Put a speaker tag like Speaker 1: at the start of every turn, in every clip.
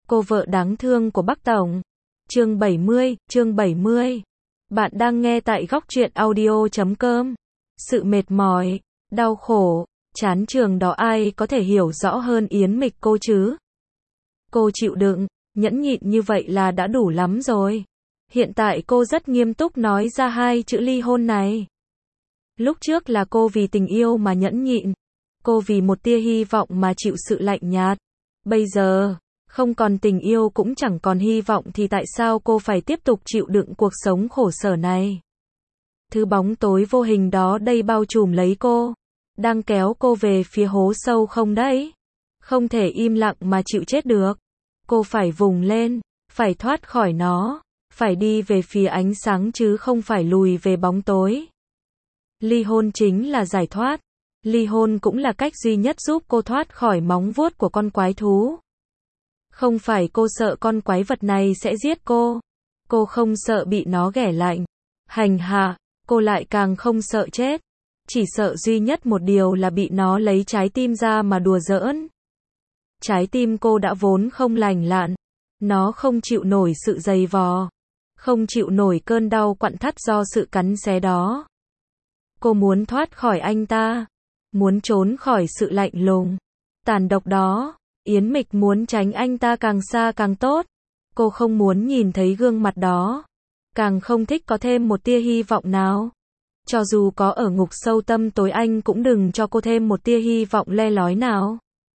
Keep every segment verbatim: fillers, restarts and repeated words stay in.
Speaker 1: Cô vợ đáng thương của Bắc Tổng. Chương bảy mươi, chương bảy mươi. Bạn đang nghe tại góc truyện audio chấm com. Sự mệt mỏi, đau khổ, chán trường đó ai có thể hiểu rõ hơn Yến Mịch cô chứ? Cô chịu đựng, nhẫn nhịn như vậy là đã đủ lắm rồi. Hiện tại cô rất nghiêm túc nói ra hai chữ ly hôn này. Lúc trước là cô vì tình yêu mà nhẫn nhịn. Cô vì một tia hy vọng mà chịu sự lạnh nhạt. Bây giờ, không còn tình yêu cũng chẳng còn hy vọng thì tại sao cô phải tiếp tục chịu đựng cuộc sống khổ sở này? Thứ bóng tối vô hình đó đây bao trùm lấy cô, đang kéo cô về phía hố sâu không đấy? Không thể im lặng mà chịu chết được. Cô phải vùng lên, phải thoát khỏi nó, phải đi về phía ánh sáng chứ không phải lùi về bóng tối. Ly hôn chính là giải thoát. Ly hôn cũng là cách duy nhất giúp cô thoát khỏi móng vuốt của con quái thú. Không phải cô sợ con quái vật này sẽ giết cô. Cô không sợ bị nó ghẻ lạnh, hành hạ, cô lại càng không sợ chết. Chỉ sợ duy nhất một điều là bị nó lấy trái tim ra mà đùa giỡn. Trái tim cô đã vốn không lành lặn. Nó không chịu nổi sự dày vò. Không chịu nổi cơn đau quặn thắt do sự cắn xé đó. Cô muốn thoát khỏi anh ta. Muốn trốn khỏi sự lạnh lùng, tàn độc đó. Yến Mịch muốn tránh anh ta càng xa càng tốt. Cô không muốn nhìn thấy gương mặt đó. Càng không thích có thêm một tia hy vọng nào. Cho dù có ở ngục sâu tâm tối anh cũng đừng cho cô thêm một tia hy vọng le lói nào.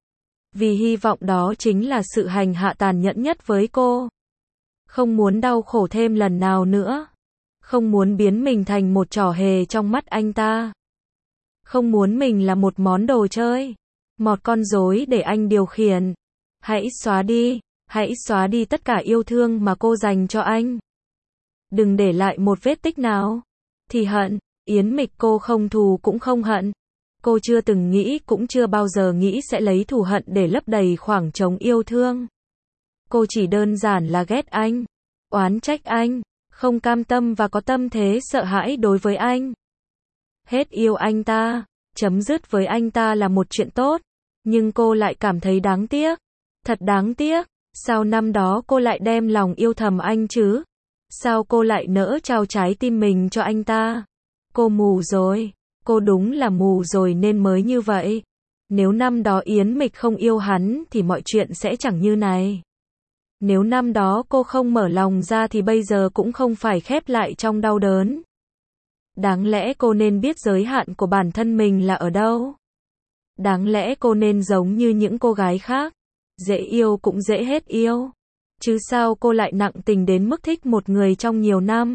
Speaker 1: Vì hy vọng đó chính là sự hành hạ tàn nhẫn nhất với cô. Không muốn đau khổ thêm lần nào nữa. Không muốn biến mình thành một trò hề trong mắt anh ta. Không muốn mình là một món đồ chơi, một con rối để anh điều khiển. Hãy xóa đi, hãy xóa đi tất cả yêu thương mà cô dành cho anh. Đừng để lại một vết tích nào. Thì hận, Yến Mịch cô không thù cũng không hận. Cô chưa từng nghĩ cũng chưa bao giờ nghĩ sẽ lấy thù hận để lấp đầy khoảng trống yêu thương. Cô chỉ đơn giản là ghét anh, oán trách anh, không cam tâm và có tâm thế sợ hãi đối với anh. Hết yêu anh ta, chấm dứt với anh ta là một chuyện tốt, nhưng cô lại cảm thấy đáng tiếc, thật đáng tiếc. Sao năm đó cô lại đem lòng yêu thầm anh chứ? Sao cô lại nỡ trao trái tim mình cho anh ta? Cô mù rồi, cô đúng là mù rồi nên mới như vậy. Nếu năm đó Yến Mịch không yêu hắn thì mọi chuyện sẽ chẳng như này. Nếu năm đó cô không mở lòng ra thì bây giờ cũng không phải khép lại trong đau đớn. Đáng lẽ cô nên biết giới hạn của bản thân mình là ở đâu. Đáng lẽ cô nên giống như những cô gái khác, dễ yêu cũng dễ hết yêu. Chứ sao cô lại nặng tình đến mức thích một người trong nhiều năm.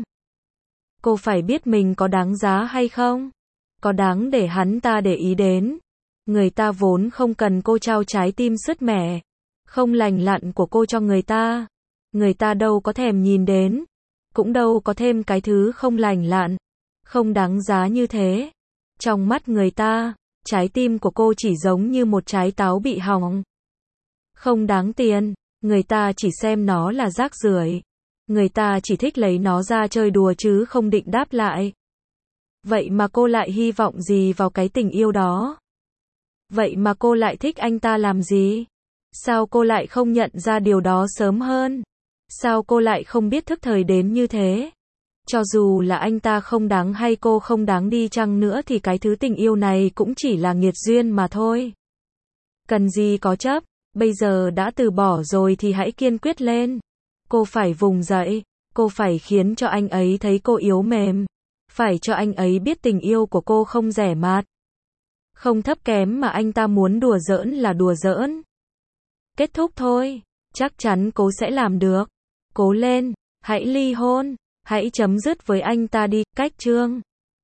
Speaker 1: Cô phải biết mình có đáng giá hay không. Có đáng để hắn ta để ý đến. Người ta vốn không cần cô trao trái tim sứt mẻ, không lành lặn của cô cho người ta. Người ta đâu có thèm nhìn đến. Cũng đâu có thêm cái thứ không lành lặn, không đáng giá như thế. Trong mắt người ta, trái tim của cô chỉ giống như một trái táo bị hỏng. Không đáng tiền, người ta chỉ xem nó là rác rưởi. Người ta chỉ thích lấy nó ra chơi đùa chứ không định đáp lại. Vậy mà cô lại hy vọng gì vào cái tình yêu đó? Vậy mà cô lại thích anh ta làm gì? Sao cô lại không nhận ra điều đó sớm hơn? Sao cô lại không biết thức thời đến như thế? Cho dù là anh ta không đáng hay cô không đáng đi chăng nữa thì cái thứ tình yêu này cũng chỉ là nghiệt duyên mà thôi. Cần gì có chấp, bây giờ đã từ bỏ rồi thì hãy kiên quyết lên. Cô phải vùng dậy, cô phải khiến cho anh ấy thấy cô yếu mềm. Phải cho anh ấy biết tình yêu của cô không rẻ mạt, không thấp kém mà anh ta muốn đùa giỡn là đùa giỡn. Kết thúc thôi, chắc chắn cô sẽ làm được. Cố lên, hãy ly hôn. Hãy chấm dứt với anh ta đi. Cách chương